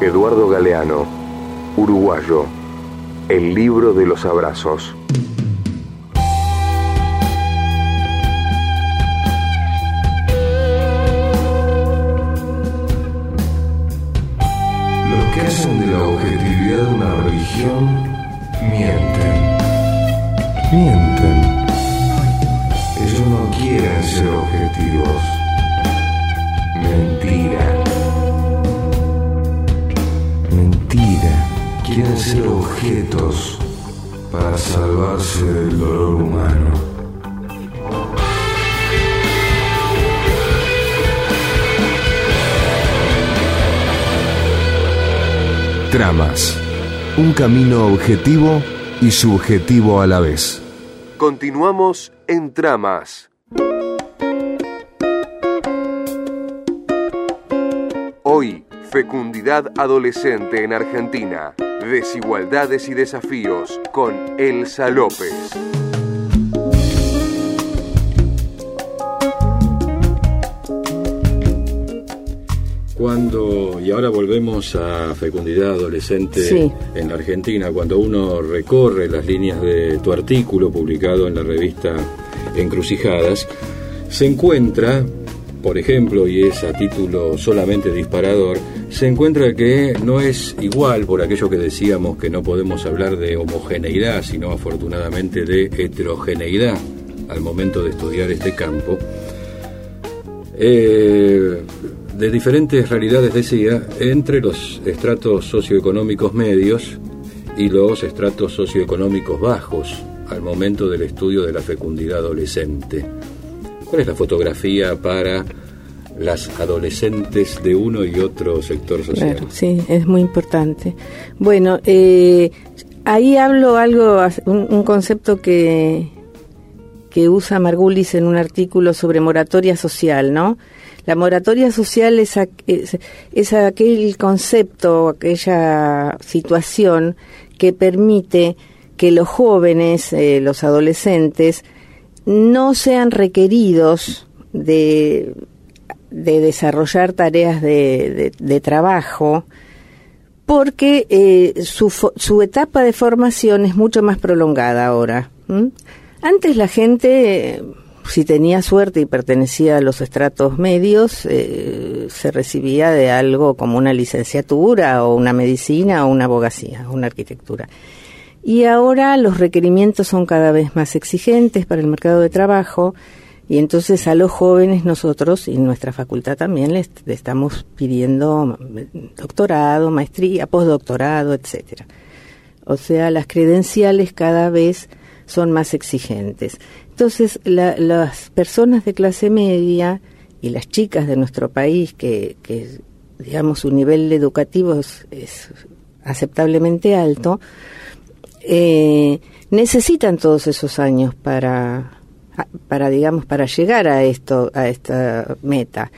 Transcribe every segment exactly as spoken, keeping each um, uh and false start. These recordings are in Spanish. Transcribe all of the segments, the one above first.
Eduardo Galeano, uruguayo, el libro de los abrazos. Los que hacen de la objetividad una religión mienten. Mienten. Ellos no quieren ser objetivos. Mentira. Mentira. Quieren ser objetos para salvarse del dolor humano. Tramas. Un camino objetivo y subjetivo a la vez. Continuamos en Tramas. Hoy, fecundidad adolescente en Argentina. Desigualdades y desafíos con Elsa López. Cuando, y ahora volvemos a fecundidad adolescente sí. en la Argentina, cuando uno recorre las líneas de tu artículo publicado en la revista Encrucijadas, se encuentra, por ejemplo, y es a título solamente disparador, se encuentra que no es igual, por aquello que decíamos que no podemos hablar de homogeneidad, sino afortunadamente de heterogeneidad al momento de estudiar este campo. Eh... de diferentes realidades, decía, entre los estratos socioeconómicos medios y los estratos socioeconómicos bajos al momento del estudio de la fecundidad adolescente. ¿Cuál es la fotografía para las adolescentes de uno y otro sector social? Claro, sí, es muy importante. Bueno, eh, ahí hablo algo, un, un concepto que, que usa Margulis en un artículo sobre moratoria social, ¿no? La moratoria social es, es, es aquel concepto, aquella situación que permite que los jóvenes, eh, los adolescentes, no sean requeridos de, de desarrollar tareas de, de, de trabajo, porque eh, su, su etapa de formación es mucho más prolongada ahora. ¿Mm? Antes la gente... si tenía suerte y pertenecía a los estratos medios, eh, se recibía de algo como una licenciatura o una medicina o una abogacía o una arquitectura. Y ahora los requerimientos son cada vez más exigentes para el mercado de trabajo y entonces a los jóvenes nosotros y nuestra facultad también les, les estamos pidiendo doctorado, maestría, postdoctorado, etcétera. O sea, las credenciales cada vez son más exigentes. Entonces, la, las personas de clase media y las chicas de nuestro país, que, que digamos, su nivel educativo es, es aceptablemente alto, eh, necesitan todos esos años para, para, digamos, para llegar a esto, a esta meta.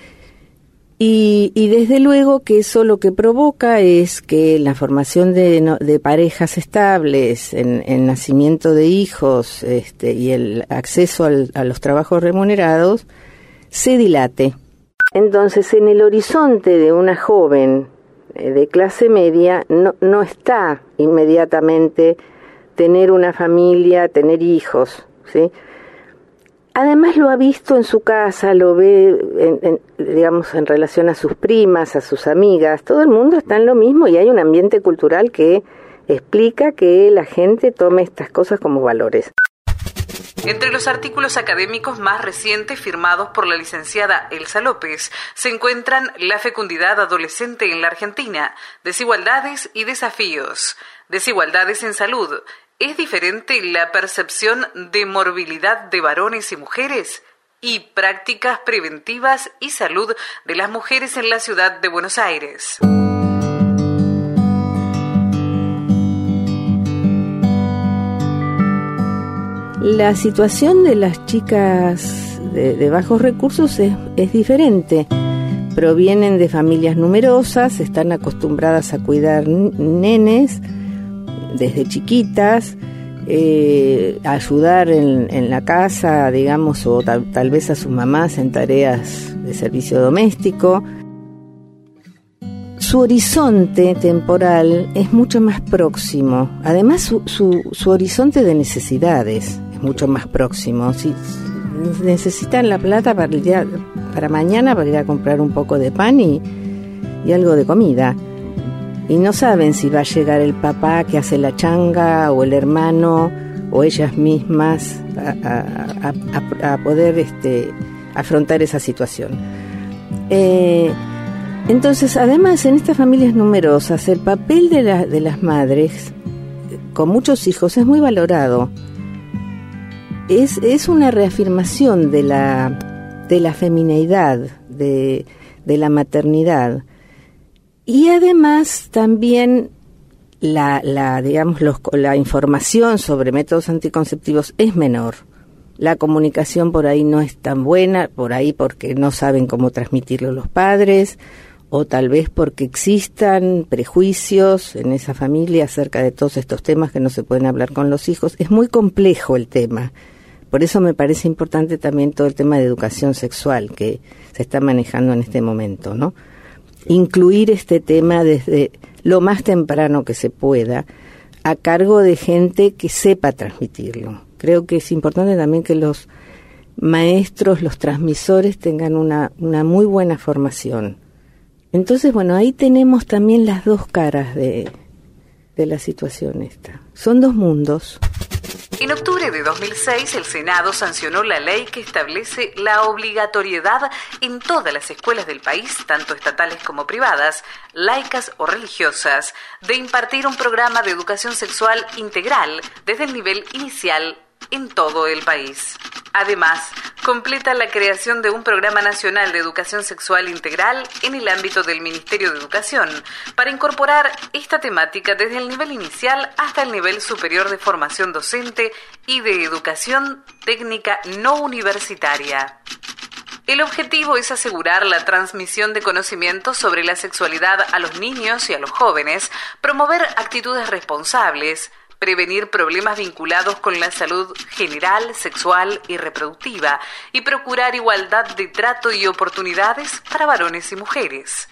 Y, y desde luego que eso lo que provoca es que la formación de, no, de parejas estables, en, el nacimiento de hijos este, y el acceso al, a los trabajos remunerados se dilate. Entonces, en el horizonte de una joven eh, de clase media no, no está inmediatamente tener una familia, tener hijos, ¿sí? Además lo ha visto en su casa, lo ve, en, en, digamos, en relación a sus primas, a sus amigas. Todo el mundo está en lo mismo y hay un ambiente cultural que explica que la gente tome estas cosas como valores. Entre los artículos académicos más recientes firmados por la licenciada Elsa López se encuentran La fecundidad adolescente en la Argentina, Desigualdades y desafíos, Desigualdades en salud. ¿Es diferente la percepción de morbilidad de varones y mujeres? Y prácticas preventivas y salud de las mujeres en la ciudad de Buenos Aires. La situación de las chicas de, de bajos recursos es, es diferente. Provienen de familias numerosas, están acostumbradas a cuidar nenes desde chiquitas, eh, a ayudar en, en la casa, digamos, o tal, tal vez a sus mamás en tareas de servicio doméstico. su horizonte temporal es mucho más próximo. Además, su, su, su horizonte de necesidades es mucho más próximo. Si necesitan la plata para, el día, para mañana para ir a comprar un poco de pan y, y algo de comida. Y no saben si va a llegar el papá que hace la changa o el hermano o ellas mismas a, a, a, a poder este, afrontar esa situación. Eh, entonces, además, en estas familias numerosas, el papel de, la, de las madres con muchos hijos es muy valorado. Es, es una reafirmación de la, de la femineidad, de, de la maternidad. Y además también la, la digamos los, la información sobre métodos anticonceptivos es menor. La comunicación por ahí no es tan buena, por ahí porque no saben cómo transmitirlo los padres, o tal vez porque existan prejuicios en esa familia acerca de todos estos temas que no se pueden hablar con los hijos. Es muy complejo el tema. Por eso me parece importante también todo el tema de educación sexual que se está manejando en este momento, ¿no? Incluir este tema desde lo más temprano que se pueda, a cargo de gente que sepa transmitirlo. Creo que es importante también que los maestros, los transmisores tengan una, una muy buena formación. Entonces, bueno, ahí tenemos también las dos caras de, de la situación esta. Son dos mundos. En octubre de dos mil seis, el Senado sancionó la ley que establece la obligatoriedad en todas las escuelas del país, tanto estatales como privadas, laicas o religiosas, de impartir un programa de educación sexual integral desde el nivel inicial en todo el país. Además, completa la creación de un Programa Nacional de Educación Sexual Integral en el ámbito del Ministerio de Educación, para incorporar esta temática desde el nivel inicial hasta el nivel superior de formación docente y de educación técnica no universitaria. El objetivo es asegurar la transmisión de conocimientos sobre la sexualidad a los niños y a los jóvenes, promover actitudes responsables, prevenir problemas vinculados con la salud general, sexual y reproductiva, y procurar igualdad de trato y oportunidades para varones y mujeres.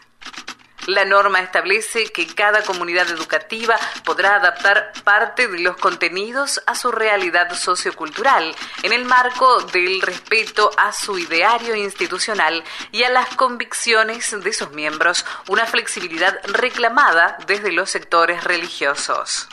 La norma establece que cada comunidad educativa podrá adaptar parte de los contenidos a su realidad sociocultural, en el marco del respeto a su ideario institucional y a las convicciones de sus miembros, una flexibilidad reclamada desde los sectores religiosos.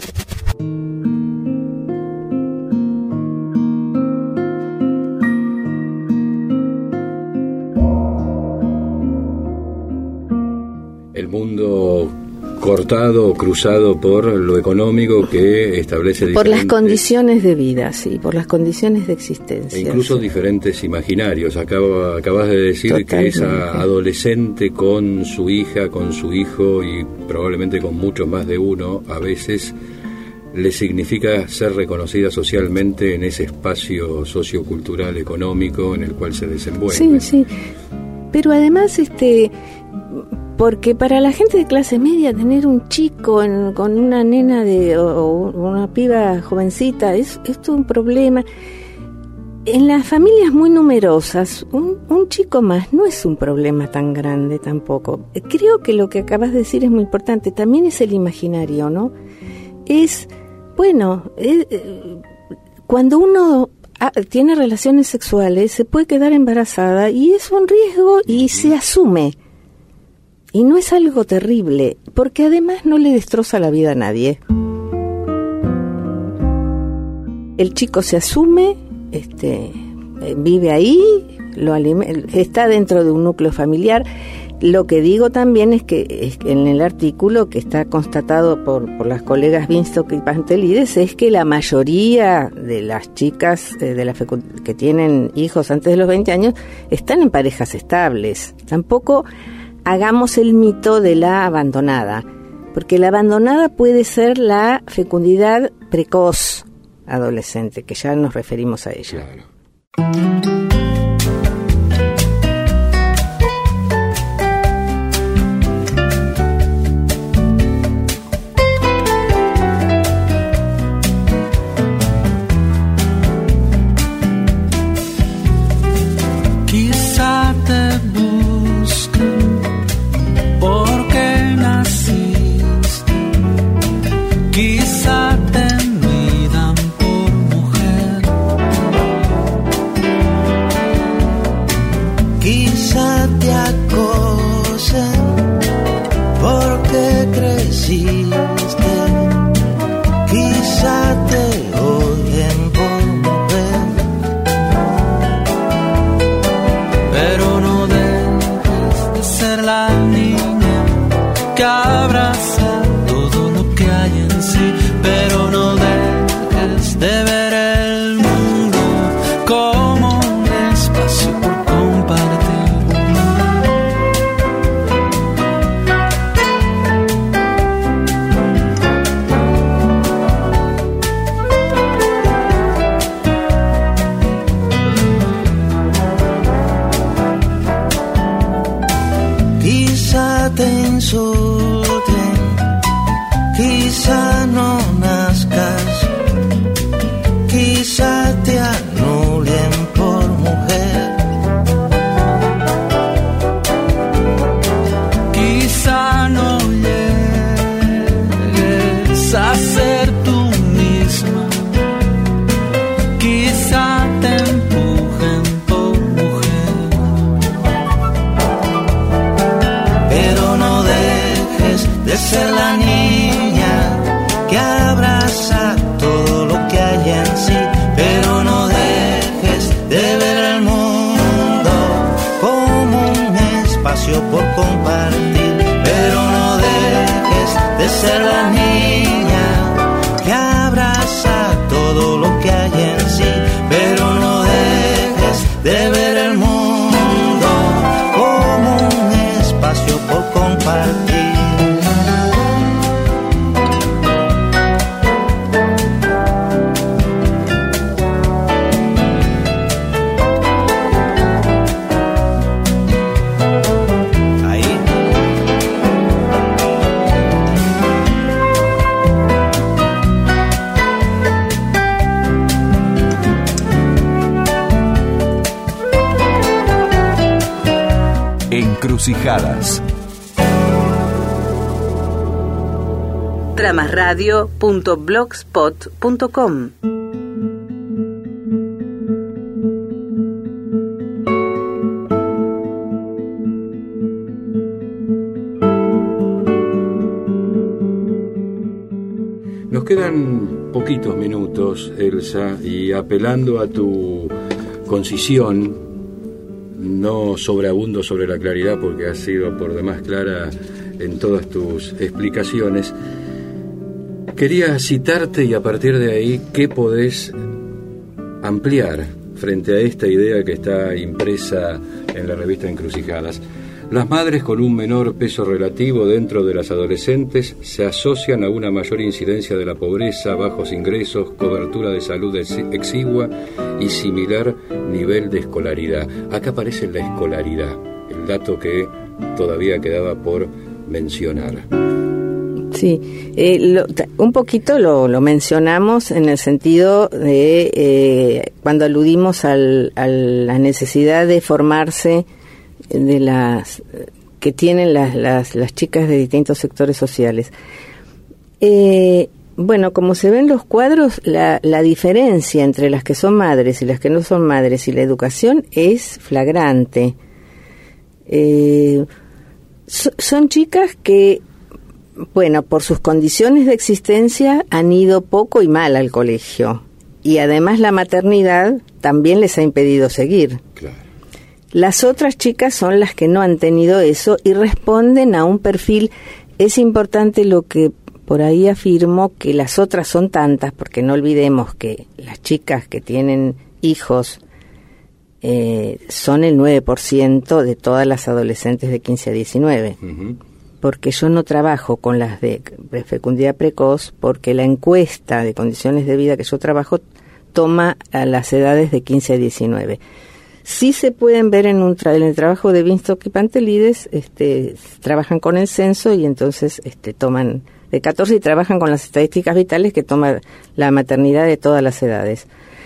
El mundo cortado o cruzado por lo económico que establece por las condiciones de vida, sí, por las condiciones de existencia. E incluso sí. Diferentes imaginarios. Acaba, acabas de decir Totalmente. Que esa adolescente con su hija, con su hijo y probablemente con mucho más de uno, a veces le significa ser reconocida socialmente en ese espacio sociocultural, económico en el cual se desenvuelve. Sí, sí. Pero además, este... porque para la gente de clase media tener un chico en, con una nena de o, o una piba jovencita es, es todo un problema. En las familias muy numerosas, un, un chico más no es un problema tan grande tampoco. Creo que lo que acabas de decir es muy importante. También es el imaginario, ¿no? Es, bueno, es, cuando uno tiene relaciones sexuales se puede quedar embarazada y es un riesgo y se asume. Y no es algo terrible, porque además no le destroza la vida a nadie. El chico se asume, este, vive ahí, lo alime- está dentro de un núcleo familiar. Lo que digo también es que, es que en el artículo que está constatado por, por las colegas Binstock y Pantelides es que la mayoría de las chicas eh, de la fecu- que tienen hijos antes de los veinte años están en parejas estables. Tampoco hagamos el mito de la abandonada, porque la abandonada puede ser la fecundidad precoz adolescente, que ya nos referimos a ella. Claro. Quizá te busquen porque dejes de ver el mundo como un espacio por compartir. Quizá te insulten, quizá no nazcas, quizá te anulen por mujer, quizá no llegues a ser tú misma, quizá te empujen por mujer, pero no dejes de ser la niña que abraza todo lo que hay en sí, pero no dejes de ver el mundo como un espacio por compartir, pero no dejes de ser la niña que abraza todo lo que hay en sí, pero no dejes de ver el mundo como un espacio por compartir. Encrucijadas. tramasradio punto blogspot punto com. Nos quedan poquitos minutos, Elsa, y apelando a tu concisión, no sobreabundo sobre la claridad porque has sido por demás clara en todas tus explicaciones. Quería citarte y a partir de ahí, ¿qué podés ampliar frente a esta idea que está impresa en la revista Encrucijadas? Las madres con un menor peso relativo dentro de las adolescentes se asocian a una mayor incidencia de la pobreza, bajos ingresos, cobertura de salud exigua y similar nivel de escolaridad. Acá aparece la escolaridad, el dato que todavía quedaba por mencionar. Sí, eh, lo, un poquito lo, lo mencionamos en el sentido de eh, cuando aludimos al, a la necesidad de formarse de las que tienen las, las, las chicas de distintos sectores sociales. Eh, bueno, como se ven los cuadros, la, la diferencia entre las que son madres y las que no son madres y la educación es flagrante. Eh, so, son chicas que, bueno, por sus condiciones de existencia han ido poco y mal al colegio y además la maternidad también les ha impedido seguir. Claro. Las otras chicas son las que no han tenido eso y responden a un perfil. Es importante lo que por ahí afirmo, que las otras son tantas, porque no olvidemos que las chicas que tienen hijos eh, son el nueve por ciento de todas las adolescentes de quince a diecinueve. Uh-huh. Porque yo no trabajo con las de fecundidad precoz, porque la encuesta de condiciones de vida que yo trabajo toma a las edades de quince a diecinueve. Sí se pueden ver en, un tra- en el trabajo de Binstock y Pantelides, este, trabajan con el censo y entonces este, toman de catorce y trabajan con las estadísticas vitales que toma la maternidad de todas las edades.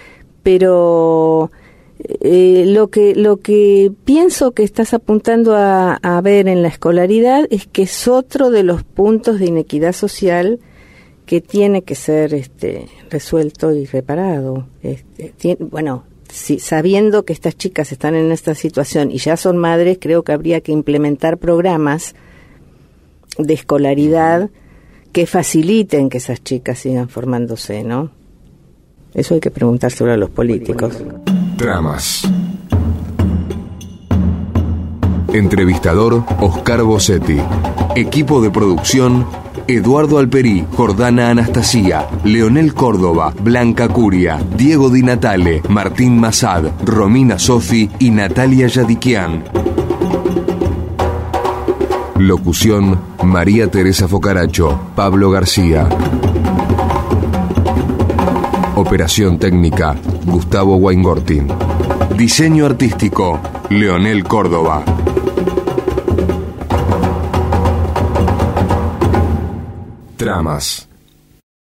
Pero eh, lo que lo que pienso que estás apuntando a, a ver en la escolaridad es que es otro de los puntos de inequidad social que tiene que ser este, resuelto y reparado. Este, tiene, bueno, si, sabiendo que estas chicas están en esta situación y ya son madres, creo que habría que implementar programas de escolaridad que faciliten que esas chicas sigan formándose, ¿no? Eso hay que preguntárselo a los políticos. Tramas. Entrevistador Oscar Bossetti. Equipo de producción Eduardo Alperí, Jordana Anastasia, Leonel Córdoba, Blanca Curia, Diego Di Natale, Martín Massad, Romina Sofi y Natalia Yadikian. Locución: María Teresa Focaracho, Pablo García. Operación técnica: Gustavo Weingortin. Diseño artístico: Leonel Córdoba. Tramas.